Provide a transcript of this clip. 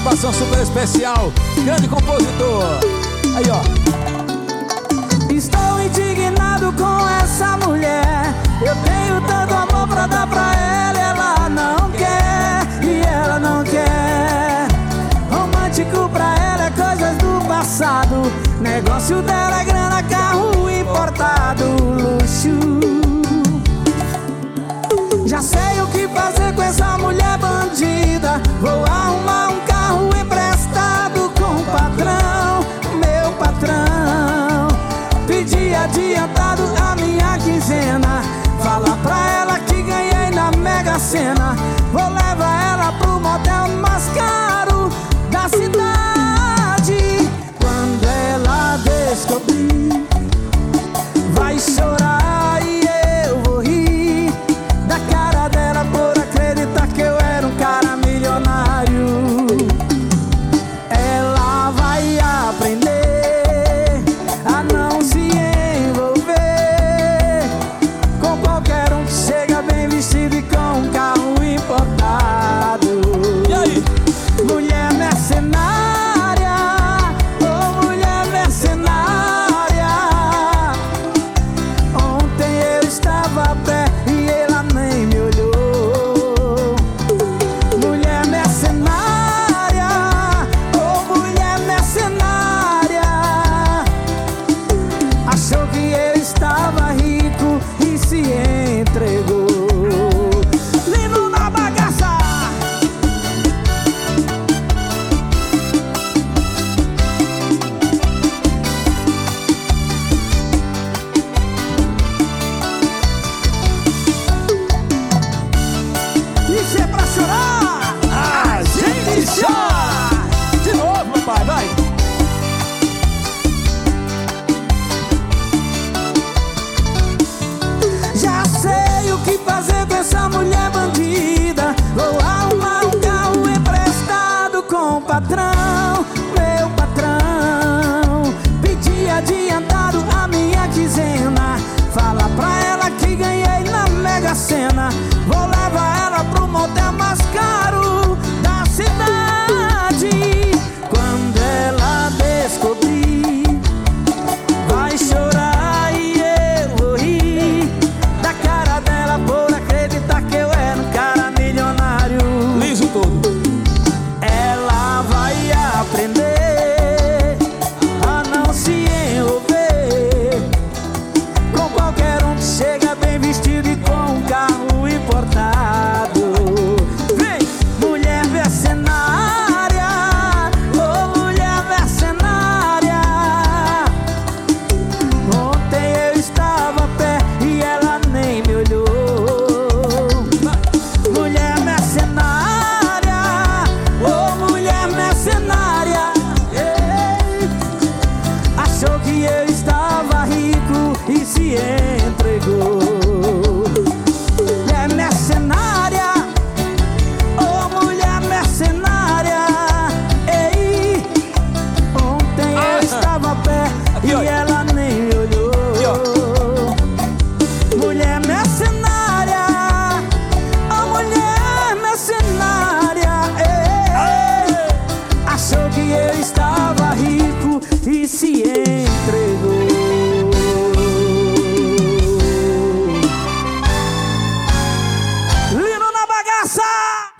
participação super especial, grande compositor. Aí, ó. Estou indignado com essa mulher. Eu tenho tanto amor pra dar pra ela, ela não quer, e ela não quer. Romântico pra ela é coisas do passado. Negócio dela é grana, carro importado, luxo. Já sei o que fazer com essa mulher bandida. Vou arrumar um carro emprestado com o patrão, meu patrão. Pedir adiantado a minha quinzena. Falar pra ela que ganhei na Mega Sena. Vou levar ela pro motel mais caro da cidade. Quando ela descobrir, vai chorar e eu vou rir da cara dela por acreditar que eu era um cara milionário. Ela vai aprender a não se envolver com qualquer um que chega bem vestido e com um carro importado. E aí? Mulher mercenária, oh mulher mercenária. Ontem eu estava a pé e ela nem me olhou. Mulher mercenária, oh mulher mercenária. Achou que eu estava rico e se entregou. Lindo na bagaça. Isso é pra chorar. A gente chora! De novo, meu pai, vai! Já sei o que fazer com essa mulher bandida. Vou arrumar um carro emprestado com o patrão.